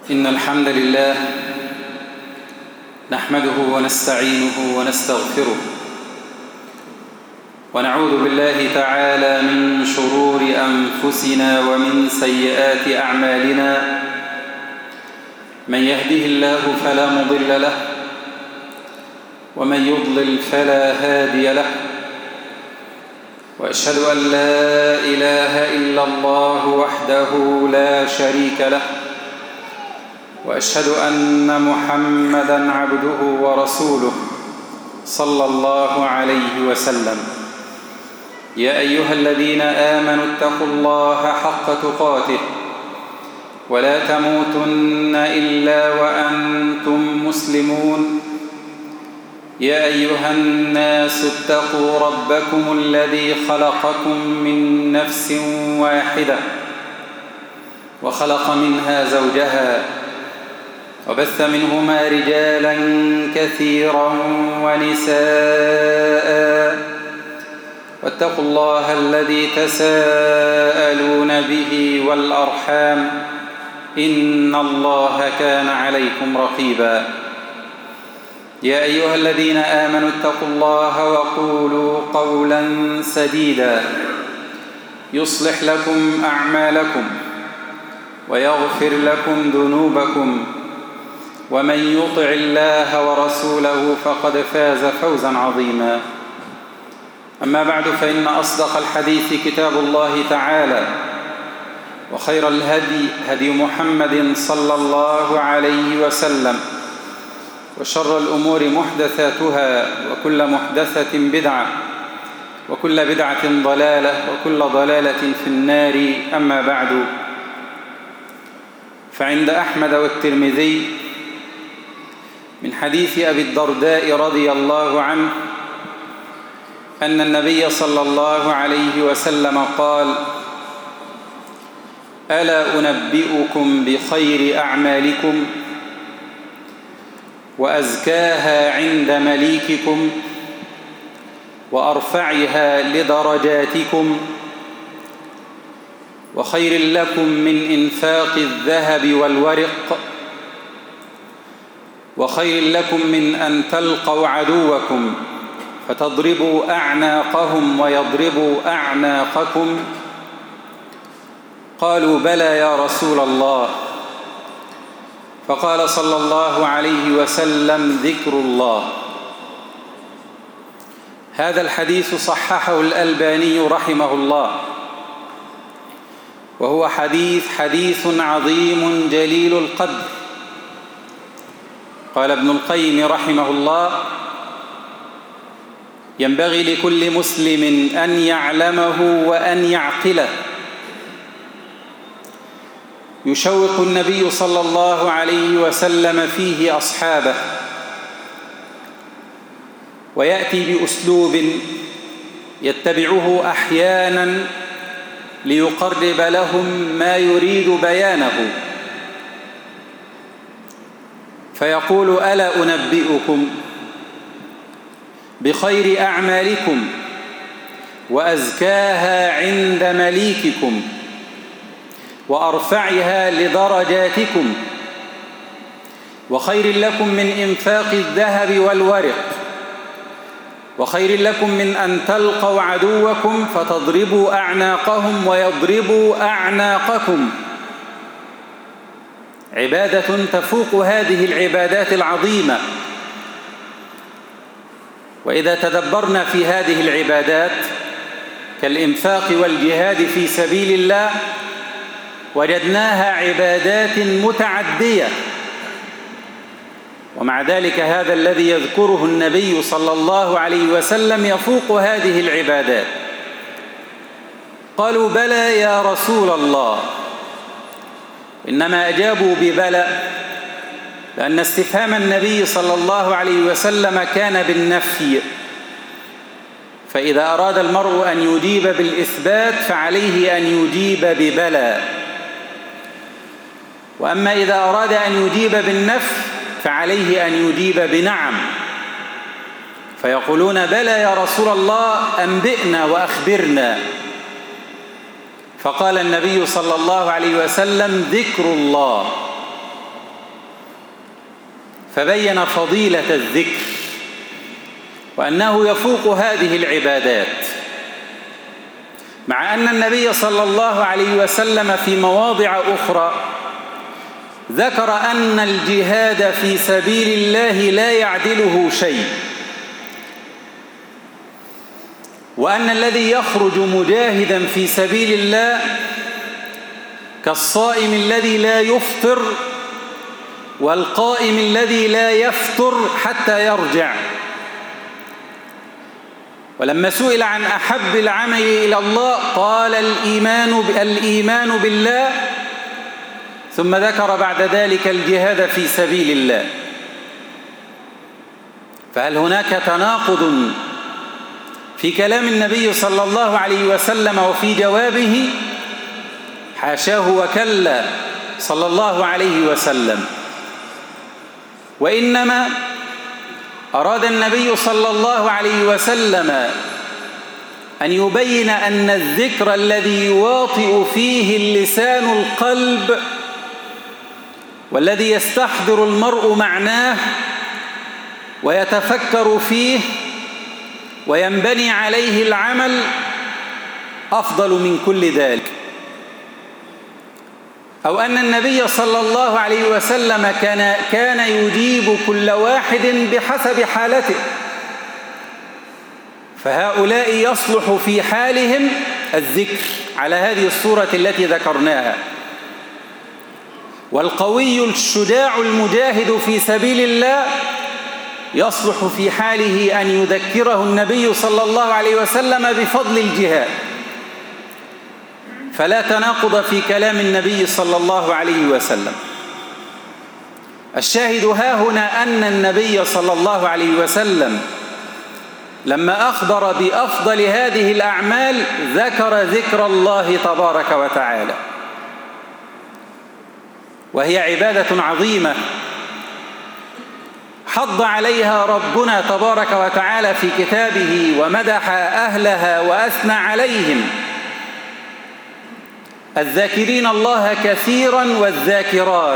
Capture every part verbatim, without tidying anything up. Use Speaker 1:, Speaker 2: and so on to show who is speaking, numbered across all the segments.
Speaker 1: إن الحمد لله نحمده ونستعينه ونستغفره ونعوذ بالله تعالى من شرور أنفسنا ومن سيئات أعمالنا. من يهده الله فلا مضل له ومن يضلل فلا هادي له، وأشهد أن لا إله إلا الله وحده لا شريك له، وأشهد أن محمدًا عبده ورسوله صلى الله عليه وسلم. يا أيها الذين آمنوا اتقوا الله حق تقاته ولا تموتن إلا وأنتم مسلمون. يا أيها الناس اتقوا ربكم الذي خلقكم من نفس واحدة وخلق منها زوجها وبث منهما رجالا كثيرا ونساء، واتقوا الله الذي تساءلون به والأرحام إن الله كان عليكم رقيبا. يا أيها الذين آمنوا اتقوا الله وقولوا قولا سديدا يصلح لكم أعمالكم ويغفر لكم ذنوبكم، ومن يطع الله ورسوله فقد فاز فوزا عظيما. أما بعد، فإن أصدق الحديث كتاب الله تعالى، وخير الهدي هدي محمد صلى الله عليه وسلم، وشر الأمور محدثاتها، وكل محدثة بدعة، وكل بدعة ضلالة، وكل ضلالة في النار. أما بعد، فعند أحمد والترمذي من حديث أبي الدرداء رضي الله عنه أن النبي صلى الله عليه وسلم قال: ألا أنبئكم بخير أعمالكم وأزكاها عند مليككم وأرفعها لدرجاتكم وخير لكم من إنفاق الذهب والورق وخير لكم من أن تلقوا عدوكم فتضربوا أعناقهم ويضربوا أعناقكم؟ قالوا: بلى يا رسول الله. فقال صلى الله عليه وسلم: ذكر الله. هذا الحديث صححه الألباني رحمه الله، وهو حديث حديث عظيم جليل القدر. قال ابن القيم رحمه الله: ينبغي لكل مسلم أن يعلمه وأن يعقله. يشوق النبي صلى الله عليه وسلم فيه أصحابه، ويأتي بأسلوب يتبعه أحيانا ليقرب لهم ما يريد بيانه، فيقول: ألا أنبئكم بخير أعمالكم وأزكاها عند مليككم وأرفعها لدرجاتكم وخير لكم من إنفاق الذهب والورق وخير لكم من أن تلقوا عدوكم فتضربوا أعناقهم ويضربوا أعناقكم. عبادة تفوق هذه العبادات العظيمة. وإذا تدبرنا في هذه العبادات كالإنفاق والجهاد في سبيل الله وجدناها عبادات متعدية، ومع ذلك هذا الذي يذكره النبي صلى الله عليه وسلم يفوق هذه العبادات. قالوا: بلى يا رسول الله. إنما أجابوا ببلى لأن استفهام النبي صلى الله عليه وسلم كان بالنفي، فإذا أراد المرء أن يجيب بالإثبات فعليه أن يجيب ببلى، وأما إذا أراد أن يجيب بالنفي فعليه أن يجيب بنعم، فيقولون: بلى يا رسول الله، أنبئنا وأخبرنا. فقال النبي صلى الله عليه وسلم: ذكر الله. فبين فضيلة الذكر وأنه يفوق هذه العبادات، مع أن النبي صلى الله عليه وسلم في مواضع أخرى ذكر أن الجهاد في سبيل الله لا يعدله شيء، وأن الذي يخرج مجاهدا في سبيل الله كالصائم الذي لا يفطر والقائم الذي لا يفطر حتى يرجع. ولما سئل عن أحب العمل إلى الله قال الإيمان الإيمان بالله، ثم ذكر بعد ذلك الجهاد في سبيل الله. فهل هناك تناقض في كلام النبي صلى الله عليه وسلم وفي جوابه؟ حاشاه وكلا صلى الله عليه وسلم، وإنما أراد النبي صلى الله عليه وسلم أن يبين أن الذكر الذي يواطئ فيه اللسان القلب والذي يستحضر المرء معناه ويتفكر فيه وينبني عليه العمل أفضل من كل ذلك، أو أن النبي صلى الله عليه وسلم كان كان يجيب كل واحد بحسب حالته، فهؤلاء يصلح في حالهم الذكر على هذه الصورة التي ذكرناها، والقوي الشجاع المجاهد في سبيل الله يصلح في حاله أن يذكره النبي صلى الله عليه وسلم بفضل الجهاد. فلا تناقض في كلام النبي صلى الله عليه وسلم. الشاهد ها هنا أن النبي صلى الله عليه وسلم لما أخبر بأفضل هذه الأعمال ذكر ذكر الله تبارك وتعالى، وهي عبادة عظيمة حض عليها ربنا تبارك وتعالى في كتابه ومدح أهلها وأثنى عليهم: الذاكرين الله كثيرا والذاكرات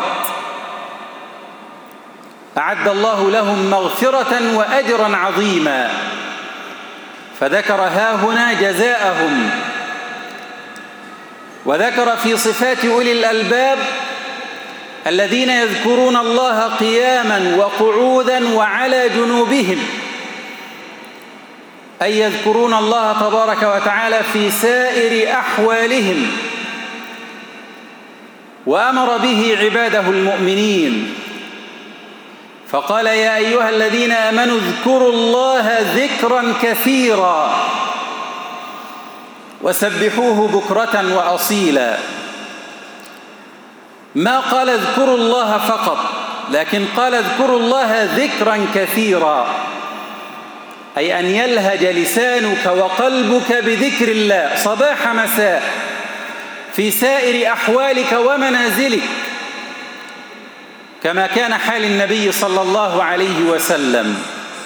Speaker 1: أعد الله لهم مغفرة وأجرا عظيما. فذكر ها هنا جزاءهم، وذكر في صفات أولي الألباب الذين يذكرون الله قياما وقعودا وعلى جنوبهم، أي يذكرون الله تبارك وتعالى في سائر أحوالهم، وأمر به عباده المؤمنين فقال: يا أيها الذين آمنوا اذكروا الله ذكرا كثيرا وسبحوه بكرة وأصيلا. ما قال اذكروا الله فقط، لكن قال اذكروا الله ذكرا كثيرا، أي أن يلهج لسانك وقلبك بذكر الله صباح مساء في سائر أحوالك ومنازلك، كما كان حال النبي صلى الله عليه وسلم.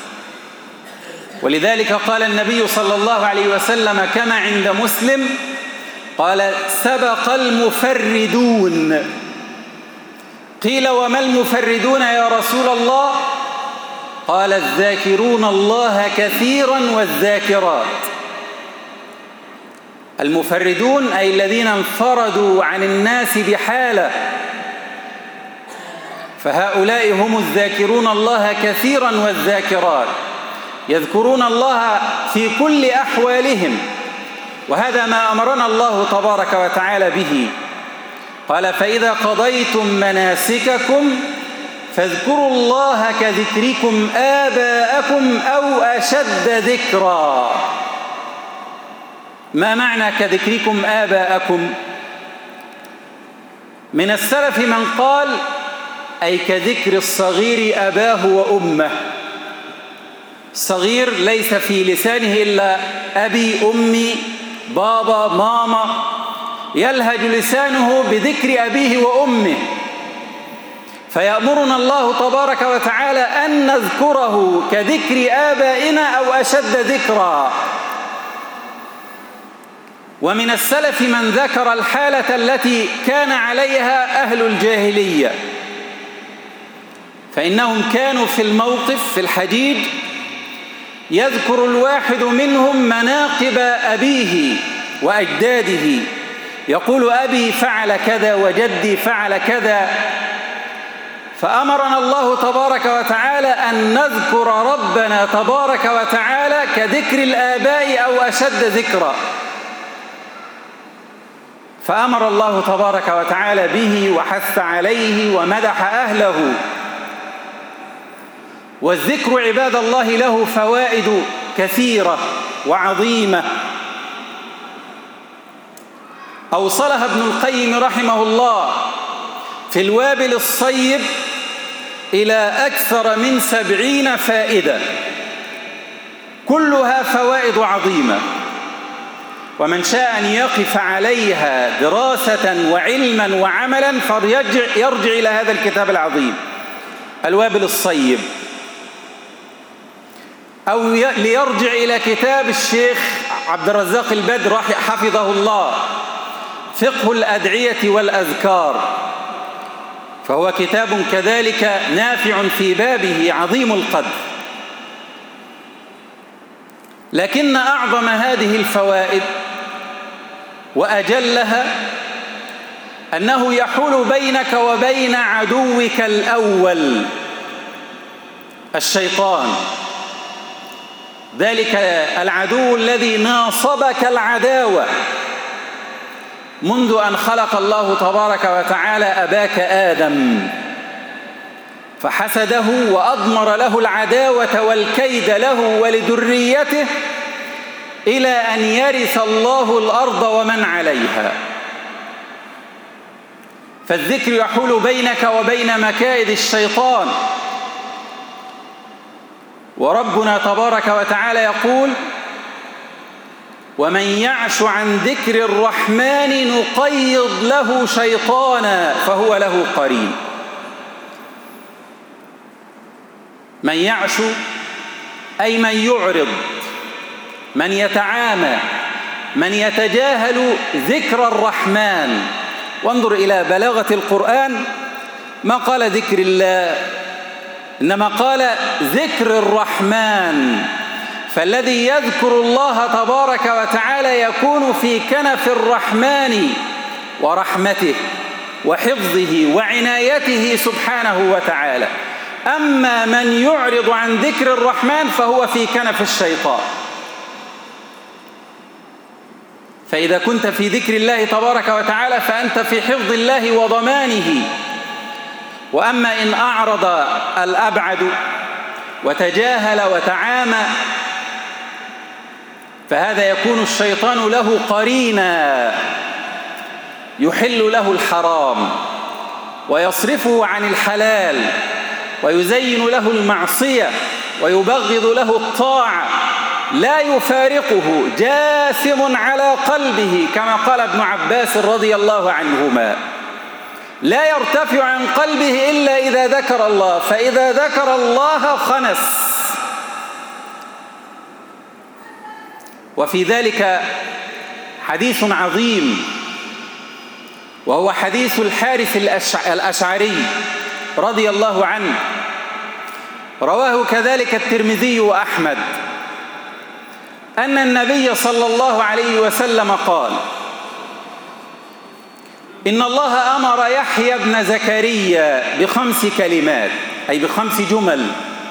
Speaker 1: ولذلك قال النبي صلى الله عليه وسلم كما عند مسلم قال: سبق المفردون. قيل: وما المفردون يا رسول الله؟ قال: الذاكرون الله كثيرا والذاكرات. المفردون أي الذين انفردوا عن الناس بحالة، فهؤلاء هم الذاكرون الله كثيرا والذاكرات، يذكرون الله في كل أحوالهم، وهذا ما أمرنا الله تبارك وتعالى به. قال: فإذا قضيتم مناسككم فاذكروا الله كذكركم آباءكم أو أشد ذكرا. ما معنى كذكركم آباءكم؟ من السلف من قال: أي كذكر الصغير أباه وأمه. الصغير ليس في لسانه إلا أبي أمي بابا ماما، يلهج لسانه بذكر أبيه وأمه، فيأمرنا الله تبارك وتعالى أن نذكره كذكر آبائنا أو أشد ذكرا. ومن السلف من ذكر الحالة التي كان عليها أهل الجاهلية، فإنهم كانوا في الموقف في الحديد يذكر الواحد منهم مناقب أبيه وأجداده، يقول أبي فعل كذا وجدي فعل كذا. فأمرنا الله تبارك وتعالى أن نذكر ربنا تبارك وتعالى كذكر الآباء أو أشد ذكرا، فأمر الله تبارك وتعالى به وحث عليه ومدح أهله. والذكر عباد الله له فوائد كثيرة وعظيمة أوصلها ابن القيم رحمه الله في الوابل الصيب إلى أكثر من سبعين فائدة، كلها فوائد عظيمة، ومن شاء أن يقف عليها دراسة وعلما وعملا فيرجع يرجع إلى هذا الكتاب العظيم الوابل الصيب، أو ليرجع إلى كتاب الشيخ عبد الرزاق البدر حفظه الله فقه الأدعية والأذكار، فهو كتاب كذلك نافع في بابه عظيم القدر. لكن أعظم هذه الفوائد وأجلها أنه يحول بينك وبين عدوك الأول الشيطان، ذلك العدو الذي ناصبك العداوة منذ أن خلق الله تبارك وتعالى أباك آدم، فحسده وأضمر له العداوة والكيد له ولذريته إلى أن يرث الله الأرض ومن عليها. فالذكر يحول بينك وبين مكائد الشيطان، وربنا تبارك وتعالى يقول: ومن يعش عن ذكر الرحمن نقيض له شيطانا فهو له قرين. من يعش أي من يعرض، من يتعامى، من يتجاهل ذكر الرحمن. وانظر إلى بلاغة القرآن، ما قال ذكر الله، إنما قال ذكر الرحمن. فالذي يذكر الله تبارك وتعالى يكون في كنف الرحمن ورحمته وحفظه وعنايته سبحانه وتعالى. أما من يعرض عن ذكر الرحمن فهو في كنف الشيطان. فإذا كنت في ذكر الله تبارك وتعالى فأنت في حفظ الله وضمانه. وأما إن أعرض الأبعد وتجاهل وتعامى فهذا يكون الشيطان له قرينا يحل له الحرام ويصرفه عن الحلال ويزين له المعصية ويبغض له الطاعة، لا يفارقه، جاثم على قلبه، كما قال ابن عباس رضي الله عنهما: لا يرتفع عن قلبه إلا إذا ذكر الله، فإذا ذكر الله خنس. وفي ذلك حديث عظيم، وهو حديث الحارث الأشعري رضي الله عنه، رواه كذلك الترمذي وأحمد، أن النبي صلى الله عليه وسلم قال: إن الله أمر يحيى بن زكريا بخمس كلمات، أي بخمس جمل،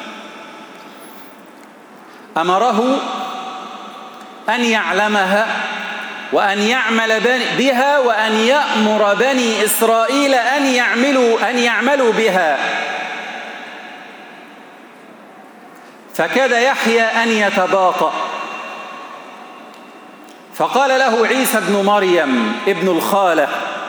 Speaker 1: أمره أن يعلمها وأن يعمل بها وأن يأمر بني إسرائيل أن يعملوا, أن يعملوا بها. فكاد يحيى أن يتباطأ، فقال له عيسى بن مريم ابن الخالة: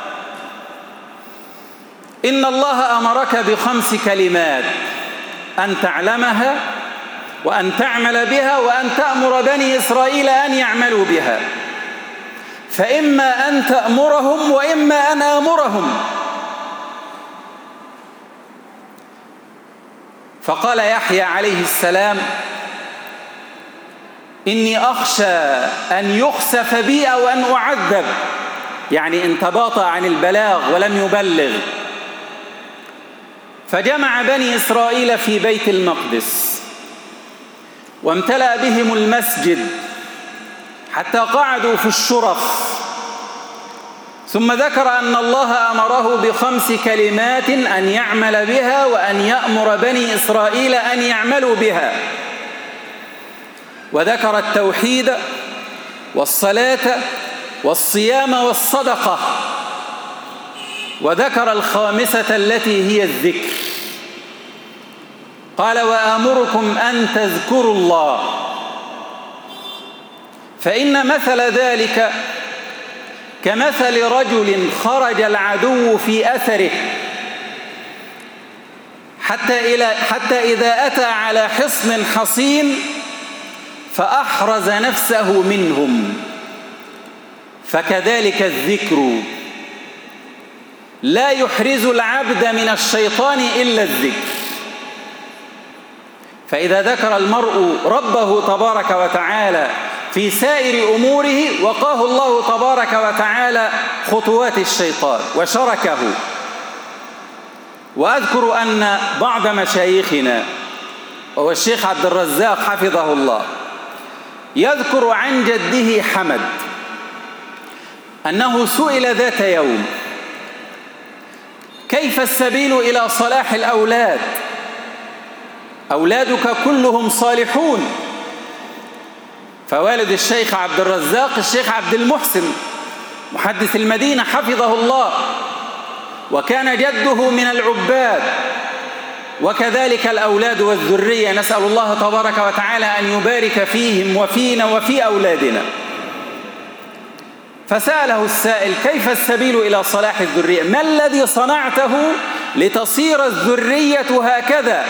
Speaker 1: إن الله أمرك بخمس كلمات، أن تعلمها وأن تعمل بها وأن تأمر بني إسرائيل أن يعملوا بها، فإما أن تأمرهم وإما أن آمرهم. فقال يحيى عليه السلام: إني أخشى أن يخسف بي أو أن أعذب، يعني إن تباطأ عن البلاغ ولم يبلغ. فجمع بني إسرائيل في بيت المقدس وامتلأ بهم المسجد حتى قعدوا في الشرف، ثم ذكر أن الله أمره بخمس كلمات أن يعمل بها وأن يأمر بني إسرائيل أن يعملوا بها، وذكر التوحيد والصلاة والصيام والصدقة، وذكر الخامسة التي هي الذكر. قال: وآمركم أن تذكروا الله، فإن مثل ذلك كمثل رجل خرج العدو في أثره حتى, إلى حتى إذا أتى على حصن حصين فأحرز نفسه منهم، فكذلك الذكر لا يحرز العبد من الشيطان إلا الذكر. فإذا ذكر المرء ربه تبارك وتعالى في سائر أموره وقاه الله تبارك وتعالى خطوات الشيطان وشركه. وأذكر أن بعض مشايخنا وهو الشيخ عبد الرزاق حفظه الله يذكر عن جده حمد أنه سئل ذات يوم: كيف السبيل إلى صلاح الأولاد؟ أولادك كلهم صالحون. فوالد الشيخ عبد الرزاق الشيخ عبد المحسن محدث المدينة حفظه الله، وكان جده من العباد، وكذلك الأولاد والذرية، نسأل الله تبارك وتعالى أن يبارك فيهم وفينا وفي أولادنا. فسأله السائل: كيف السبيل إلى صلاح الذرية؟ ما الذي صنعته لتصير الذرية هكذا؟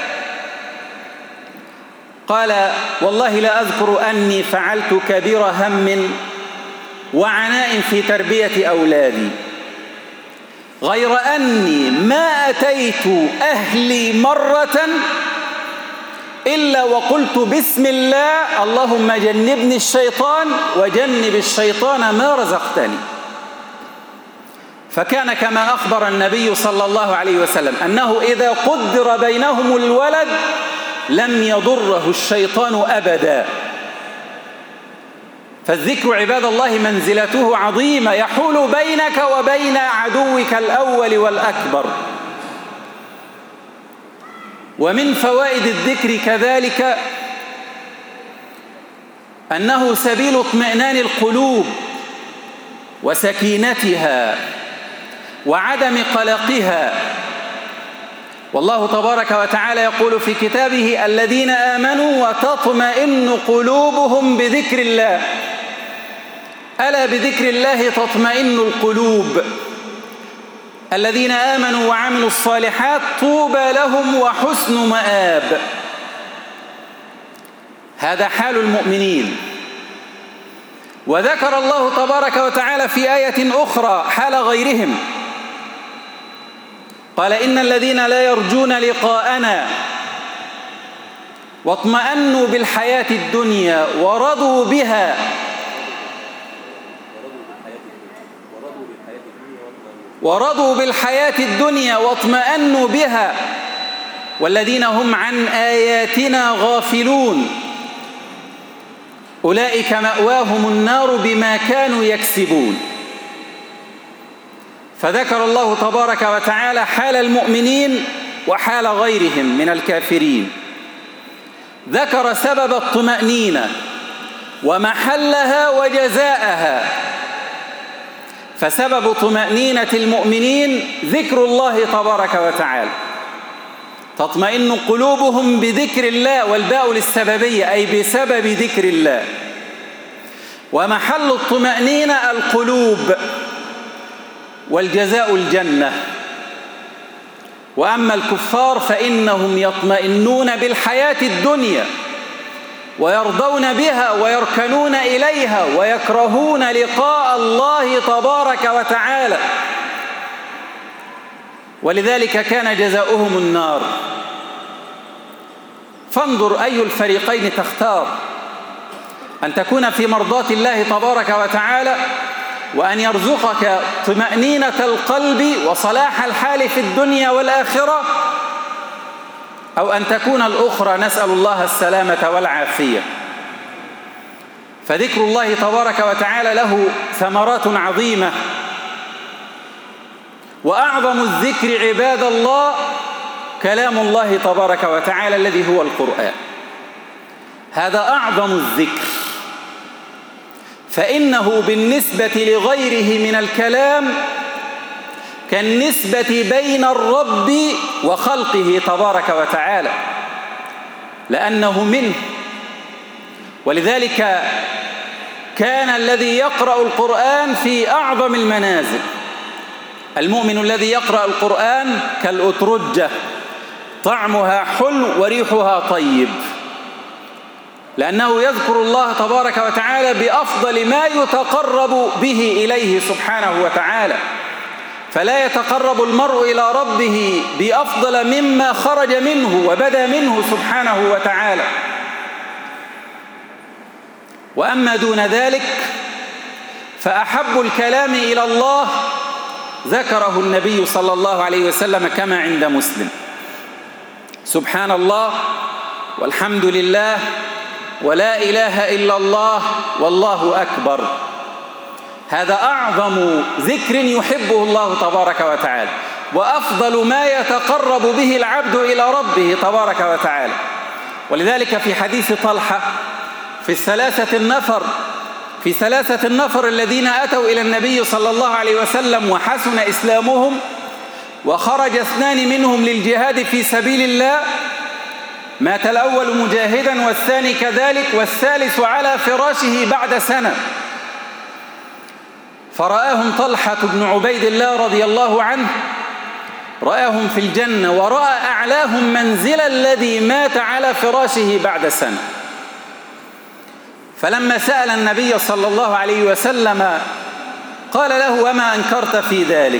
Speaker 1: قال: والله لا أذكر أني فعلت كبير هم وعناء في تربية أولادي، غير أني ما أتيت أهلي مرة إلا وقلت بسم الله، اللهم جنبني الشيطان وجنب الشيطان ما رزقتني. فكان كما أخبر النبي صلى الله عليه وسلم أنه إذا قدر بينهم الولد لم يضره الشيطان أبدا. فالذكر عباد الله منزلته عظيمة، يحول بينك وبين عدوك الأول والأكبر. ومن فوائد الذكر كذلك أنه سبيل اطمئنان القلوب وسكينتها وعدم قلقها. والله تبارك وتعالى يقول في كتابه: الذين آمنوا وتطمئن قلوبهم بذكر الله، ألا بذكر الله تطمئن القلوب. الذين آمنوا وعملوا الصالحات طوبى لهم وحسن مآب. هذا حال المؤمنين. وذكر الله تبارك وتعالى في آية أخرى حال غيرهم، قال: إن الذين لا يرجون لقاءنا واطمأنوا بالحياة الدنيا ورضوا بها ورضوا بالحياة الدنيا واطمأنوا بها والذين هم عن آياتنا غافلون أولئك مأواهم النار بما كانوا يكسبون. فذكر الله تبارك وتعالى حال المؤمنين وحال غيرهم من الكافرين. ذكر سبب الطمأنينة ومحلها وجزاءها. فسبب طمأنينة المؤمنين ذكر الله تبارك وتعالى، تطمئن قلوبهم بذكر الله، والباء للسببية أي بسبب ذكر الله. ومحل الطمأنينة القلوب، والجزاء الجنة. وأما الكفار فإنهم يطمئنون بالحياة الدنيا ويرضون بها ويركنون إليها ويكرهون لقاء الله تبارك وتعالى، ولذلك كان جزاؤهم النار. فانظر أي الفريقين تختار، أن تكون في مرضاة الله تبارك وتعالى وأن يرزقك طمأنينة القلب وصلاح الحال في الدنيا والآخرة، أو أن تكون الأخرى، نسأل الله السلامة والعافية. فذكر الله تبارك وتعالى له ثمرات عظيمة، وأعظم الذكر عباد الله كلام الله تبارك وتعالى الذي هو القرآن. هذا أعظم الذكر، فإنه بالنسبة لغيره من الكلام كالنسبة بين الرب وخلقه تبارك وتعالى، لأنه منه. ولذلك كان الذي يقرأ القرآن في أعظم المنازل. المؤمن الذي يقرأ القرآن كالأترجة، طعمها حلو وريحها طيب، لأنه يذكر الله تبارك وتعالى بأفضل ما يتقرب به إليه سبحانه وتعالى. فلا يتقرب المرء إلى ربه بأفضل مما خرج منه وبدا منه سبحانه وتعالى. وأما دون ذلك فأحب الكلام إلى الله ذكره النبي صلى الله عليه وسلم كما عند مسلم: سبحان الله والحمد لله ولا إله إلا الله والله أكبر. هذا أعظم ذكر يحبه الله تبارك وتعالى، وأفضل ما يتقرب به العبد إلى ربه تبارك وتعالى. ولذلك في حديث طلحة في الثلاثة النفر في ثلاثة النفر الذين أتوا إلى النبي صلى الله عليه وسلم وحسن إسلامهم، وخرج اثنان منهم للجهاد في سبيل الله، مات الأول مجاهدا والثاني كذلك، والثالث على فراشه بعد سنة. فرآهم طلحة بن عبيد الله رضي الله عنه، رآهم في الجنة، ورأى أعلاهم منزل الذي مات على فراشه بعد سنة. فلما سأل النبي صلى الله عليه وسلم قال له: وما أنكرت في ذلك؟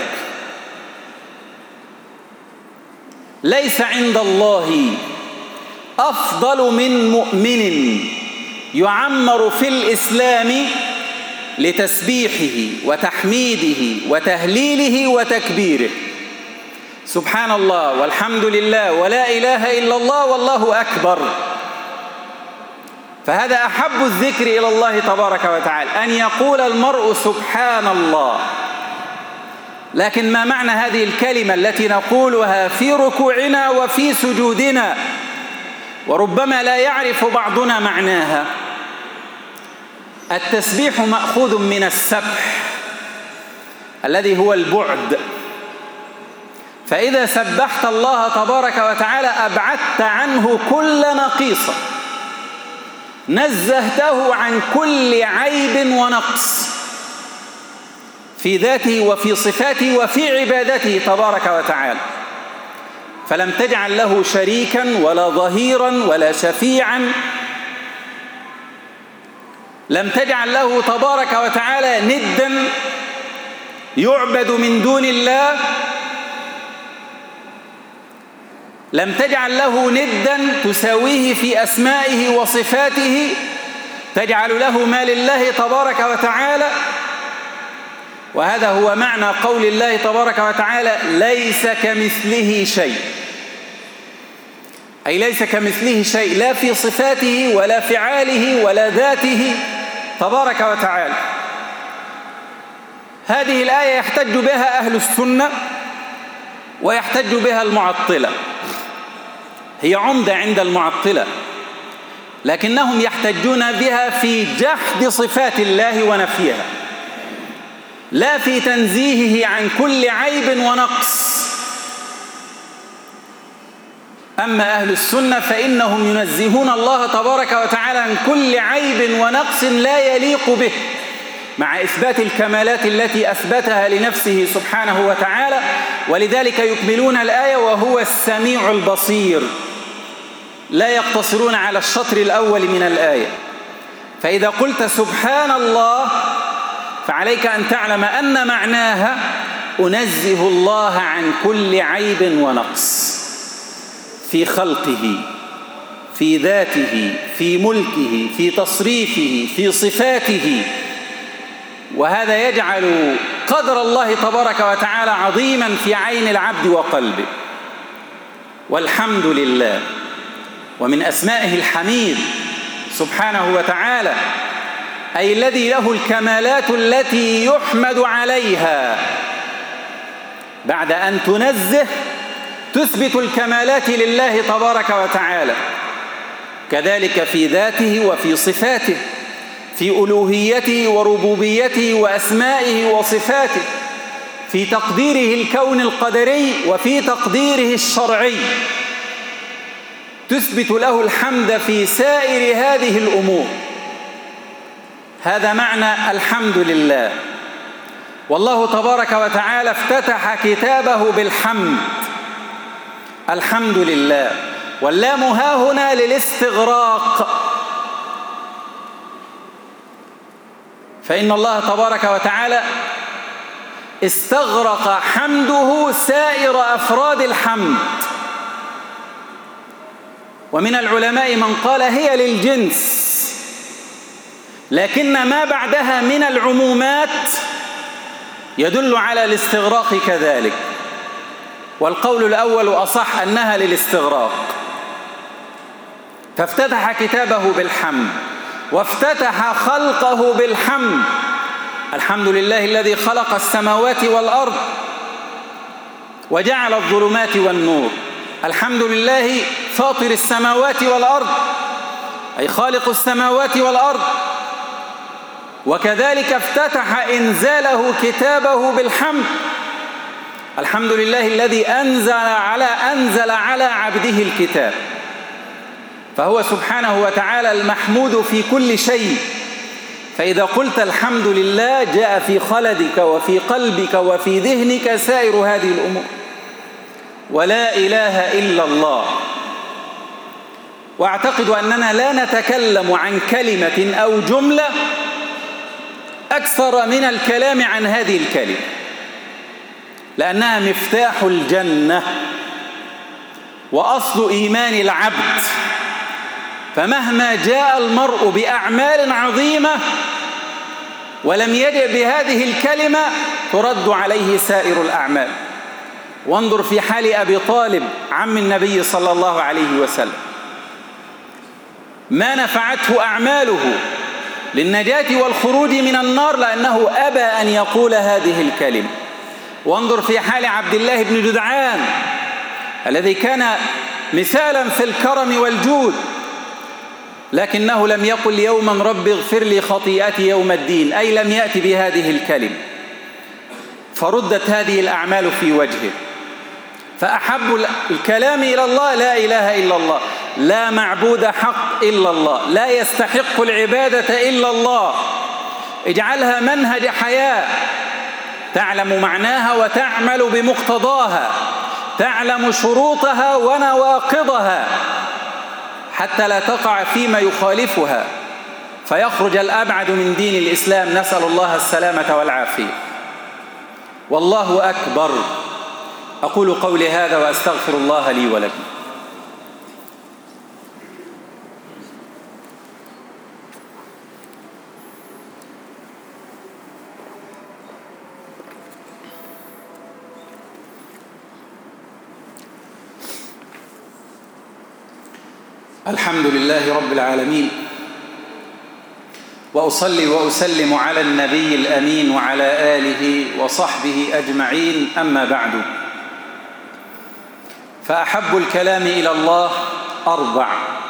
Speaker 1: ليس عند الله أفضل من مؤمن يعمر في الإسلام لتسبيحه وتحميده وتهليله وتكبيره، سبحان الله والحمد لله ولا إله إلا الله والله أكبر. فهذا أحب الذكر إلى الله تبارك وتعالى، أن يقول المرء سبحان الله. لكن ما معنى هذه الكلمة التي نقولها في ركوعنا وفي سجودنا وربما لا يعرف بعضنا معناها؟ التسبيح مأخوذ من السبح الذي هو البعد. فإذا سبحت الله تبارك وتعالى أبعدت عنه كل نقيصة، نزهته عن كل عيب ونقص في ذاته وفي صفاته وفي عبادته تبارك وتعالى. فلم تجعل له شريكا ولا ظهيرا ولا شفيعا، لم تجعل له تبارك وتعالى ندا يعبد من دون الله، لم تجعل له ندا تساويه في أسمائه وصفاته، تجعل له ما لله تبارك وتعالى. وهذا هو معنى قول الله تبارك وتعالى: ليس كمثله شيء، أي ليس كمثله شيء، لا في صفاته ولا فعاله ولا ذاته تبارك وتعالى. هذه الآية يحتج بها أهل السنة ويحتج بها المعطلة. هي عمدة عند المعطلة، لكنهم يحتجون بها في جحد صفات الله ونفيها، لا في تنزيهه عن كل عيب ونقص. أما أهل السنة فإنهم ينزهون الله تبارك وتعالى عن كل عيب ونقص لا يليق به، مع إثبات الكمالات التي أثبتها لنفسه سبحانه وتعالى. ولذلك يكملون الآية: وهو السميع البصير، لا يقتصرون على الشطر الأول من الآية. فإذا قلت سبحان الله فعليك أن تعلم أن معناها أنزه الله عن كل عيب ونقص في خلقه، في ذاته، في ملكه، في تصريفه، في صفاته. وهذا يجعل قدر الله تبارك وتعالى عظيما في عين العبد وقلبه. والحمد لله. ومن أسمائه الحميد سبحانه وتعالى، أي الذي له الكمالات التي يحمد عليها. بعد أن تنزه تثبت الكمالات لله تبارك وتعالى، كذلك في ذاته وفي صفاته، في ألوهيته وربوبيته وأسمائه وصفاته، في تقديره الكون القدري وفي تقديره الشرعي، تثبت له الحمد في سائر هذه الأمور. هذا معنى الحمد لله. والله تبارك وتعالى افتتح كتابه بالحمد، الحمد لله، واللام ها هنا للاستغراق، فإن الله تبارك وتعالى استغرق حمده سائر أفراد الحمد. ومن العلماء من قال هي للجنس، لكن ما بعدها من العمومات يدل على الاستغراق كذلك، والقول الأول أصح أنها للاستغراق. فافتتح كتابه بالحمد، وافتتح خلقه بالحمد. الحمد لله الذي خلق السماوات والأرض وجعل الظلمات والنور. الحمد لله فاطر السماوات والأرض، أي خالق السماوات والأرض. وكذلك افتتح إنزاله كتابه بالحمد. الحمد لله الذي أنزل على أنزل على عبده الكتاب، فهو سبحانه وتعالى المحمود في كل شيء. فإذا قلت الحمد لله جاء في خلدك وفي قلبك وفي ذهنك سائر هذه الأمور. ولا إله إلا الله. وأعتقد أننا لا نتكلم عن كلمة أو جملة أكثر من الكلام عن هذه الكلمة، لأنها مفتاح الجنة وأصل إيمان العبد. فمهما جاء المرء بأعمال عظيمة ولم يجئ بهذه الكلمة ترد عليه سائر الأعمال. وانظر في حال أبي طالب عم النبي صلى الله عليه وسلم، ما نفعته أعماله للنجاة والخروج من النار لأنه أبى أن يقول هذه الكلمة. وانظر في حال عبد الله بن جدعان الذي كان مثالا في الكرم والجود، لكنه لم يقل يوما رب اغفر لي خطيئتي يوم الدين، أي لم يأتي بهذه الكلمة، فردت هذه الأعمال في وجهه. فأحب الكلام إلى الله لا إله إلا الله، لا معبود حق إلا الله، لا يستحق العبادة إلا الله. اجعلها منهج حياة تعلم معناها وتعمل بمقتضاها، تعلم شروطها ونواقضها، حتى لا تقع فيما يخالفها فيخرج الأبعد من دين الإسلام. نسأل الله السلامة والعافية. والله أكبر. أقول قولي هذا وأستغفر الله لي ولكم. الحمد لله رب العالمين، وأصلي وأسلم على النبي الأمين وعلى آله وصحبه أجمعين. أما بعد، فأحب الكلام إلى الله أربع: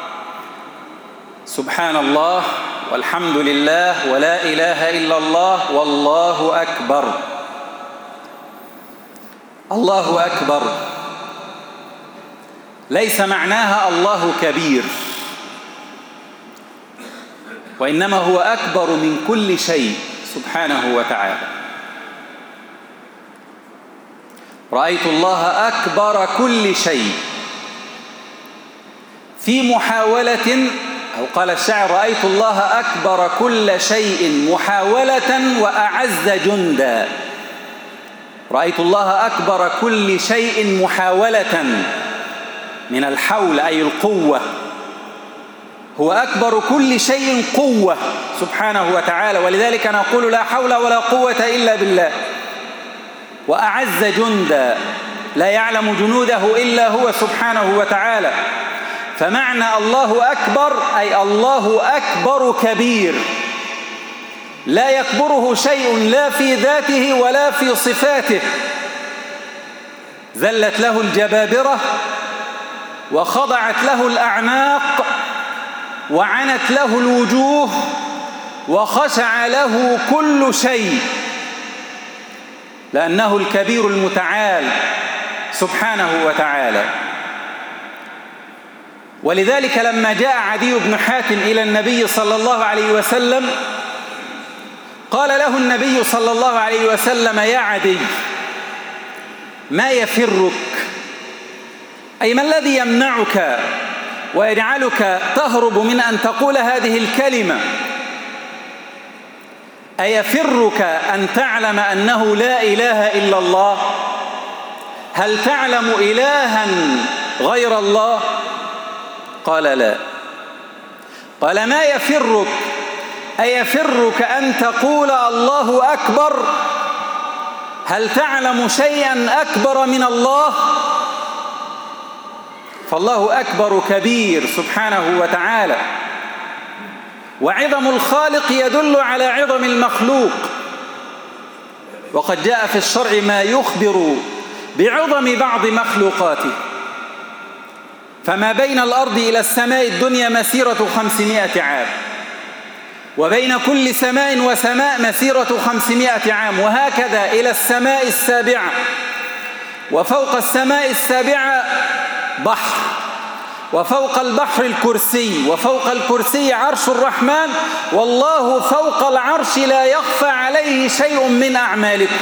Speaker 1: سبحان الله، والحمد لله، ولا إله إلا الله، والله أكبر. الله أكبر ليس معناها الله كبير، وإنما هو أكبر من كل شيء سبحانه وتعالى. رأيت الله أكبر كل شيء في محاولة، أو قال الشاعر: رأيت الله أكبر كل شيء محاولة وأعز جندا. رأيت الله أكبر كل شيء محاولة من الحول، أي القوة. هو أكبر كل شيء قوة سبحانه وتعالى، ولذلك نقول لا حول ولا قوة إلا بالله. وأعز جندا، لا يعلم جنوده إلا هو سبحانه وتعالى. فمعنى الله أكبر أي الله أكبر كبير، لا يكبره شيء لا في ذاته ولا في صفاته. ذلت له الجبابرة وخضعت له الأعناق وعنت له الوجوه وخشع له كل شيء، لأنه الكبير المتعال سبحانه وتعالى. ولذلك لما جاء عدي بن حاتم إلى النبي صلى الله عليه وسلم قال له النبي صلى الله عليه وسلم: يا عدي، ما يفرك؟ أي ما الذي يمنعك ويجعلك تهرب من أن تقول هذه الكلمة؟ أيفرك أن تعلم أنه لا إله إلا الله؟ هل تعلم إلها غير الله؟ قال: لا. قال: ما يفرك؟ أيفرك أن تقول الله أكبر؟ هل تعلم شيئا أكبر من الله؟ فالله أكبر كبير سبحانه وتعالى، وعظم الخالق يدل على عظم المخلوق. وقد جاء في الشرع ما يخبر بعظم بعض مخلوقاته. فما بين الأرض إلى السماء الدنيا مسيرة خمسمائة عام، وبين كل سماء وسماء مسيرة خمسمائة عام، وهكذا إلى السماء السابعة. وفوق السماء السابعة بحر، وفوق البحر الكرسي، وفوق الكرسي عرش الرحمن، والله فوق العرش لا يخفى عليه شيء من أعمالكم.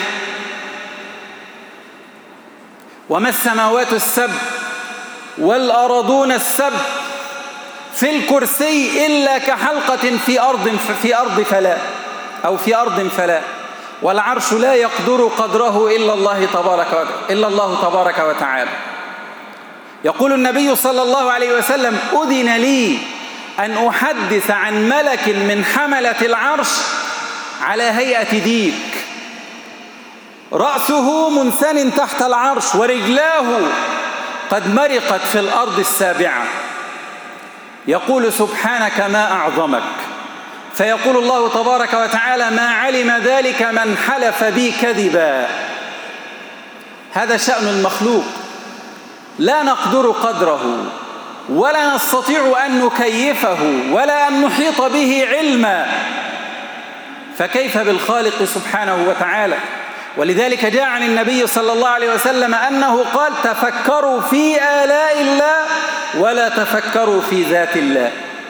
Speaker 1: وما السماوات السبع والأرضون السبع في الكرسي إلا كحلقة في أرض في أرض فلاة أو في أرض فلاة، والعرش لا يقدر قدره إلا الله تبارك إلا الله تبارك وتعالى. يقول النبي صلى الله عليه وسلم: أذن لي أن أحدث عن ملك من حملة العرش على هيئة ديك، رأسه منثن تحت العرش، ورجلاه قد مرقت في الأرض السابعة، يقول: سبحانك ما أعظمك. فيقول الله تبارك وتعالى: ما علم ذلك من حلف بي كذبا. هذا شأن المخلوق، لا نقدر قدره ولا نستطيع أن نكيفه ولا أن نحيط به علما، فكيف بالخالق سبحانه وتعالى؟ ولذلك جاء عن النبي صلى الله عليه وسلم أنه قال: تفكروا في آلاء الله ولا تفكروا في ذات الله.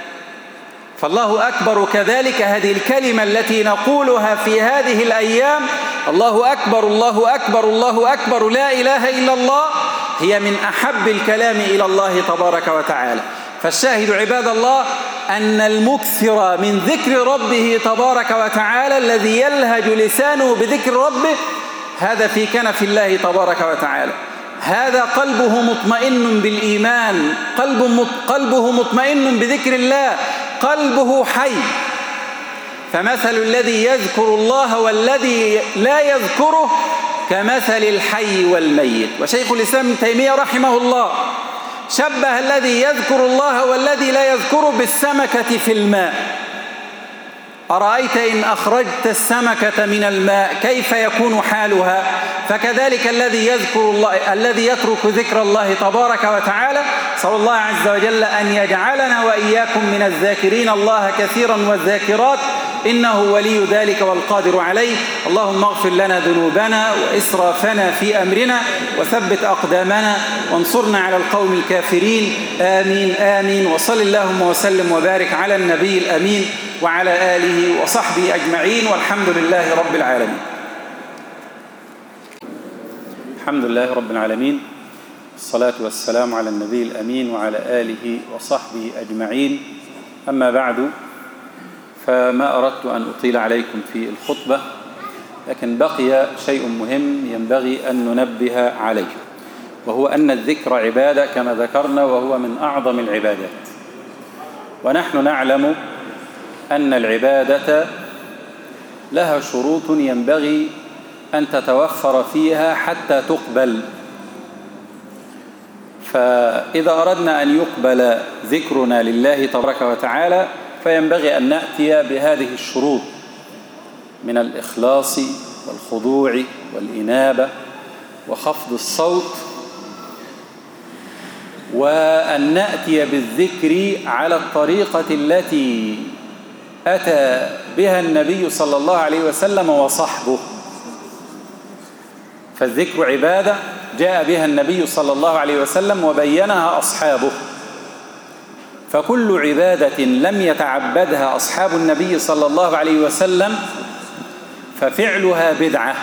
Speaker 1: فالله أكبر كذلك. هذه الكلمة التي نقولها في هذه الأيام: الله أكبر الله أكبر الله أكبر لا إله إلا الله، هي من أحب الكلام إلى الله تبارك وتعالى. فالشاهد عباد الله أن المكثر من ذكر ربه تبارك وتعالى، الذي يلهج لسانه بذكر ربه، هذا في كنف الله تبارك وتعالى. هذا قلبه مطمئن بالإيمان، قلب قلبه مطمئن بذكر الله، قلبه حي. فمثل الذي يذكر الله والذي لا يذكره كمثل الحي والميت. وشيخ الإسلام ابن تيمية رحمه الله شبه الذي يذكر الله والذي لا يذكره بالسمكة في الماء. أرأيت إن أخرجت السمكة من الماء كيف يكون حالها؟ فكذلك الذي يذكر الله الذي يترك ذكر الله تبارك وتعالى. صلى الله عز وجل أن يجعلنا وإياكم من الذاكرين الله كثيرا والذاكرات، إنه ولي ذلك والقادر عليه. اللهم اغفر لنا ذنوبنا وإسرافنا في أمرنا وثبت أقدامنا وانصرنا على القوم الكافرين. آمين آمين. وصل اللهم وسلم وبارك على النبي الأمين وعلى آله وصحبه أجمعين، والحمد لله رب العالمين. الحمد لله رب العالمين، الصلاة والسلام على النبي الأمين وعلى آله وصحبه أجمعين. أما بعد، فما أردت أن أطيل عليكم في الخطبة، لكن بقي شيء مهم ينبغي أن ننبه عليه، وهو أن الذكر عبادة كما ذكرنا، وهو من أعظم العبادات. ونحن نعلم أن العبادة لها شروط ينبغي أن تتوفر فيها حتى تقبل. فإذا أردنا أن يقبل ذكرنا لله تبارك وتعالى فينبغي أن نأتي بهذه الشروط من الإخلاص والخضوع والإنابة وخفض الصوت، وأن نأتي بالذكر على الطريقة التي أتى بها النبي صلى الله عليه وسلم وصحبه. فالذكر عبادة جاء بها النبي صلى الله عليه وسلم وبينها أصحابه، فكل عبادة لم يتعبدها أصحاب النبي صلى الله عليه وسلم ففعلها بدعة،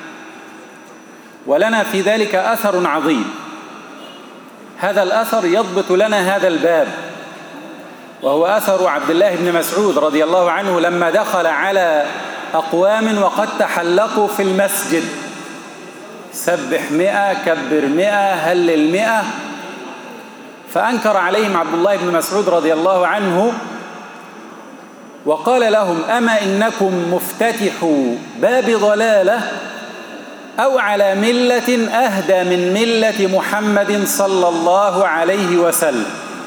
Speaker 1: ولنا في ذلك أثر عظيم. هذا الأثر يضبط لنا هذا الباب، وهو أثر عبد الله بن مسعود رضي الله عنه لما دخل على أقوام وقد تحلقوا في المسجد: سبح مئة، كبر مئة، هلل مئة. فأنكر عليهم عبد الله بن مسعود رضي الله عنه وقال لهم: أما إنكم مفتتحوا باب ضلالة أو على ملة أهدى من ملة محمد صلى الله عليه وسلم.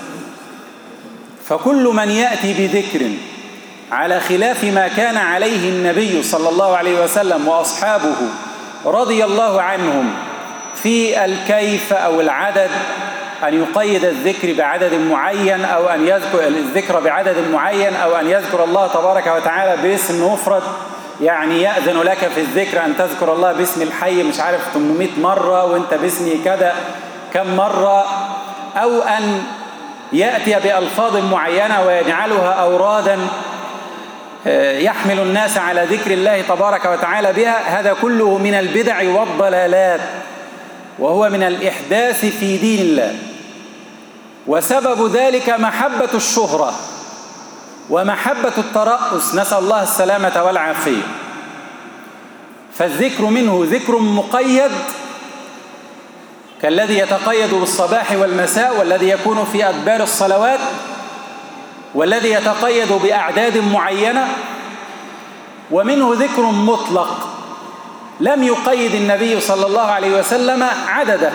Speaker 1: فكل من يأتي بذكر على خلاف ما كان عليه النبي صلى الله عليه وسلم وأصحابه رضي الله عنهم في الكيف أو العدد، أن يقيد الذكر بعدد معين، أو أن يذكر الذكر بعدد معين، أو أن يذكر الله تبارك وتعالى باسم مفرد، يعني يأذن لك في الذكر أن تذكر الله باسم الحي مش عارف ثمانمائة مرة وانت باسمي كذا كم مرة، أو أن يأتي بألفاظ معينة ويجعلها أورادا يحمل الناس على ذكر الله تبارك وتعالى بها. هذا كله من البدع والضلالات، وهو من الإحداث في دين الله، وسبب ذلك محبة الشهرة ومحبة الترأس، نسأل الله السلامة والعافية. فالذكر منه ذكر مقيد كالذي يتقيد بالصباح والمساء، والذي يكون في أدبار الصلوات، والذي يتقيد بأعداد معينة، ومنه ذكر مطلق لم يقيد النبي صلى الله عليه وسلم عدده.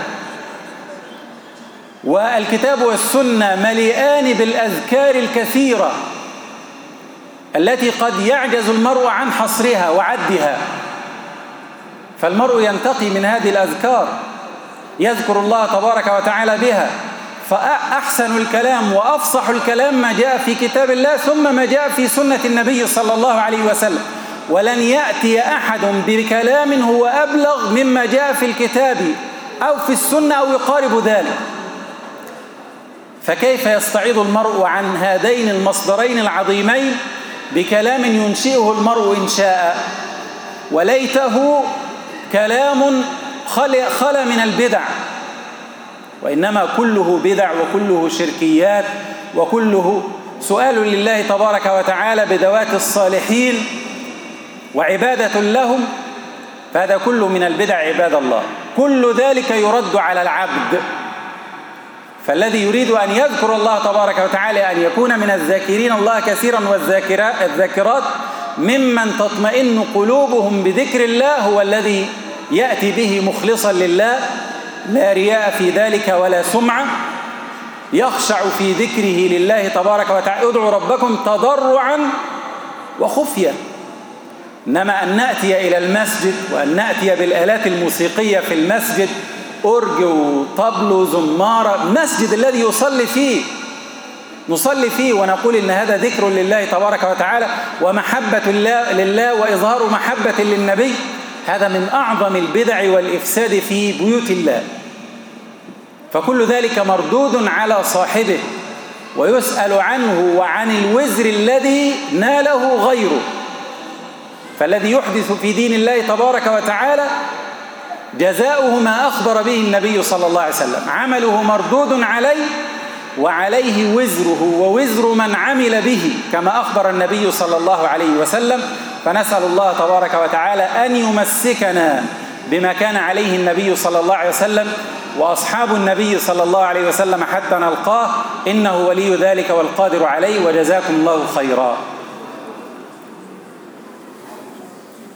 Speaker 1: والكتاب والسنة مليئان بالأذكار الكثيرة التي قد يعجز المرء عن حصرها وعدها، فالمرء ينتقي من هذه الأذكار يذكر الله تبارك وتعالى بها. فأحسن الكلام وأفصح الكلام ما جاء في كتاب الله ثم ما جاء في سنة النبي صلى الله عليه وسلم، ولن يأتي أحد بكلام هو أبلغ مما جاء في الكتاب أو في السنة أو يقارب ذلك. فكيف يستعيض المرء عن هذين المصدرين العظيمين بكلام ينشئه المرء إن شاء؟ وليته كلام خلى من البدع، وإنما كله بدع وكله شركيات وكله سؤال لله تبارك وتعالى بذوات الصالحين وعبادة لهم. فهذا كله من البدع عباد الله، كل ذلك يرد على العبد. فالذي يريد أن يذكر الله تبارك وتعالى أن يكون من الذاكرين الله كثيرا والذاكرات ممن تطمئن قلوبهم بذكر الله، هو الذي يأتي به مخلصا لله لا رياء في ذلك ولا سمعة، يخشع في ذكره لله تبارك وتعالى. ادعوا ربكم تضرعا وخفية. إنما أن نأتي إلى المسجد وأن نأتي بالآلات الموسيقية في المسجد، أرج وطبل وزمارة، المسجد الذي يصلي فيه نصلي فيه ونقول إن هذا ذكر لله تبارك وتعالى ومحبة لله وإظهار محبة للنبي، هذا من أعظم البدع والإفساد في بيوت الله. فكل ذلك مردود على صاحبه ويسأل عنه وعن الوزر الذي ناله غيره. فالذي يحدث في دين الله تبارك وتعالى جزاؤه ما أخبر به النبي صلى الله عليه وسلم، عمله مردود عليه وعليه وزره ووزر من عمل به كما أخبر النبي صلى الله عليه وسلم. فنسأل الله تبارك وتعالى أن يمسكنا بما كان عليه النبي صلى الله عليه وسلم وأصحاب النبي صلى الله عليه وسلم حتى نلقاه، إنه ولي ذلك والقادر عليه، وجزاكم الله خيرا.